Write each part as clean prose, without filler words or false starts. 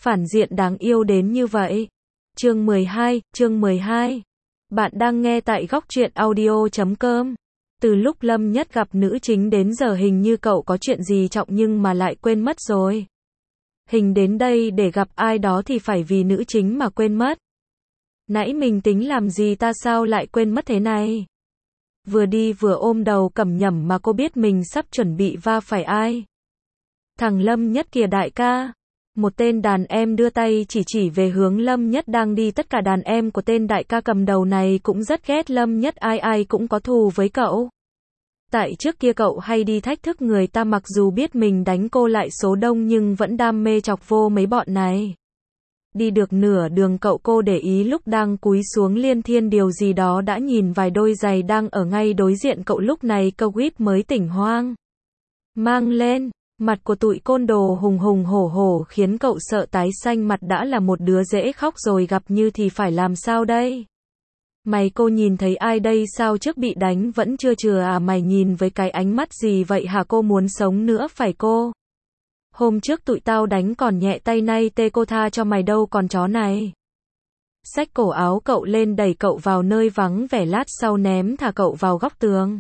Phản diện đáng yêu đến như vậy. Chương 12. Bạn đang nghe tại góc truyện audio.com. Từ lúc Lâm Nhất gặp nữ chính đến giờ hình như cậu có chuyện gì trọng nhưng mà lại quên mất rồi. Hình đến đây để gặp ai đó thì phải vì nữ chính mà quên mất. Nãy mình tính làm gì ta sao lại quên mất thế này? Vừa đi vừa ôm đầu cầm nhẩm mà cô biết mình sắp chuẩn bị va phải ai. Thằng Lâm Nhất kìa đại ca. Một tên đàn em đưa tay chỉ về hướng Lâm Nhất đang đi. Tất cả đàn em của tên đại ca cầm đầu này cũng rất ghét Lâm Nhất, ai cũng có thù với cậu. Tại trước kia cậu hay đi thách thức người ta, mặc dù biết mình đánh cô lại số đông nhưng vẫn đam mê chọc vô mấy bọn này. Đi được nửa đường cô để ý lúc đang cúi xuống Liên Thiên điều gì đó đã nhìn vài đôi giày đang ở ngay đối diện cậu. Lúc này câu Whip mới tỉnh hoang mang lên. Mặt của tụi côn đồ hùng hổ khiến cậu sợ tái xanh mặt. Đã là một đứa dễ khóc rồi, gặp như thì phải làm sao đây? Mày cô nhìn thấy ai đây? Sao trước bị đánh vẫn chưa chừa à? Mày nhìn với cái ánh mắt gì vậy hả? Cô muốn sống nữa phải cô? Hôm trước tụi tao đánh còn nhẹ tay, nay tê cô tha cho mày đâu con chó này. Xách cổ áo cậu lên đẩy cậu vào nơi vắng vẻ, lát sau ném thả cậu vào góc tường.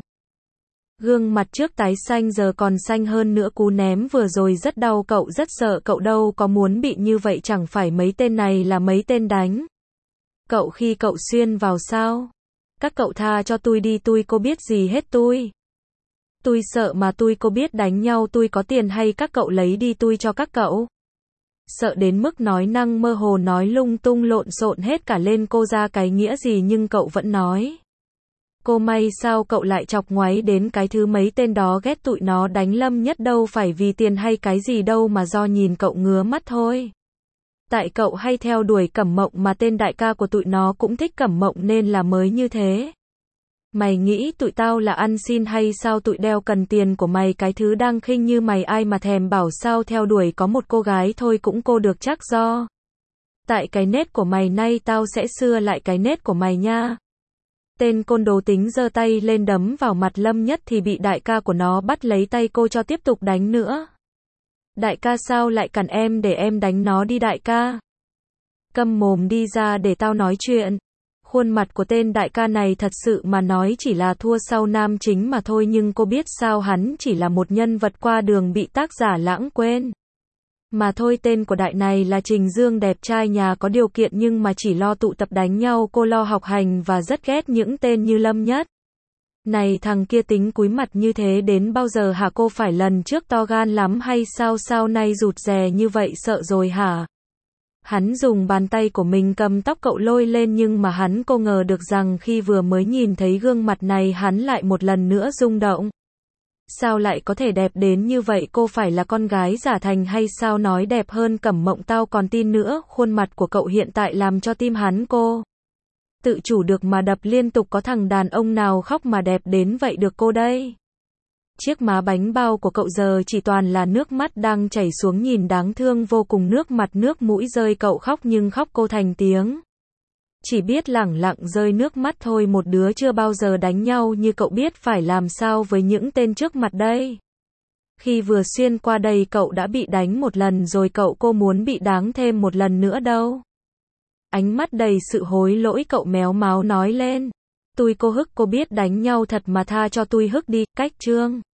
Gương mặt trước tái xanh giờ còn xanh hơn nữa, cú ném vừa rồi rất đau, cậu rất sợ. Cậu đâu có muốn bị như vậy, chẳng phải mấy tên này là mấy tên đánh cậu khi cậu xuyên vào sao? Các cậu tha cho tôi đi, tôi có biết gì hết. Tôi sợ mà, tôi có biết đánh nhau. Tôi có tiền hay các cậu lấy đi, tôi cho các cậu. Sợ đến mức nói năng mơ hồ, nói lung tung lộn xộn hết cả lên. Cô ra cái nghĩa gì nhưng cậu vẫn nói. Cô may sao cậu lại chọc ngoáy đến cái thứ mấy tên đó ghét. Tụi nó đánh Lâm Nhất đâu phải vì tiền hay cái gì đâu, mà do nhìn cậu ngứa mắt thôi. Tại cậu hay theo đuổi Cẩm Mộng, mà tên đại ca của tụi nó cũng thích Cẩm Mộng nên là mới như thế. Mày nghĩ tụi tao là ăn xin hay sao? Tụi đeo cần tiền của mày, cái thứ đang khinh như mày ai mà thèm bảo sao theo đuổi có một cô gái thôi cũng cô được chắc do. Tại cái nết của mày, nay tao sẽ xưa lại cái nết của mày nha. Tên côn đồ tính giơ tay lên đấm vào mặt Lâm Nhất thì bị đại ca của nó bắt lấy tay cô cho tiếp tục đánh nữa. Đại ca sao lại cản em, để em đánh nó đi đại ca. Câm mồm đi ra để tao nói chuyện. Khuôn mặt của tên đại ca này thật sự mà nói chỉ là thua sau nam chính mà thôi, nhưng cô biết sao, hắn chỉ là một nhân vật qua đường bị tác giả lãng quên. Mà thôi, tên của đại này là Trình Dương, đẹp trai nhà có điều kiện nhưng mà chỉ lo tụ tập đánh nhau, cô lo học hành và rất ghét những tên như Lâm Nhất. Này thằng kia tính cúi mặt như thế đến bao giờ hả? Cô phải lần trước to gan lắm hay sao? Sao nay rụt rè như vậy, sợ rồi hả? Hắn dùng bàn tay của mình cầm tóc cậu lôi lên, nhưng mà hắn cô ngờ được rằng khi vừa mới nhìn thấy gương mặt này hắn lại một lần nữa rung động. Sao lại có thể đẹp đến như vậy? Cô phải là con gái giả thành hay sao? Nói đẹp hơn Cẩm Mộng tao còn tin nữa. Khuôn mặt của cậu hiện tại làm cho tim hắn cô tự chủ được mà đập liên tục. Có thằng đàn ông nào khóc mà đẹp đến vậy được cô đây? Chiếc má bánh bao của cậu giờ chỉ toàn là nước mắt đang chảy xuống, nhìn đáng thương vô cùng. Nước mặt nước mũi rơi, cậu khóc nhưng khóc cô thành tiếng. Chỉ biết lẳng lặng rơi nước mắt thôi. Một đứa chưa bao giờ đánh nhau như cậu biết phải làm sao với những tên trước mặt đây. Khi vừa xuyên qua đây cậu đã bị đánh một lần rồi, cô muốn bị đáng thêm một lần nữa đâu. Ánh mắt đầy sự hối lỗi cậu méo máo nói lên. Tôi cô hức, cô biết đánh nhau thật mà, tha cho tôi hức đi. Cách chương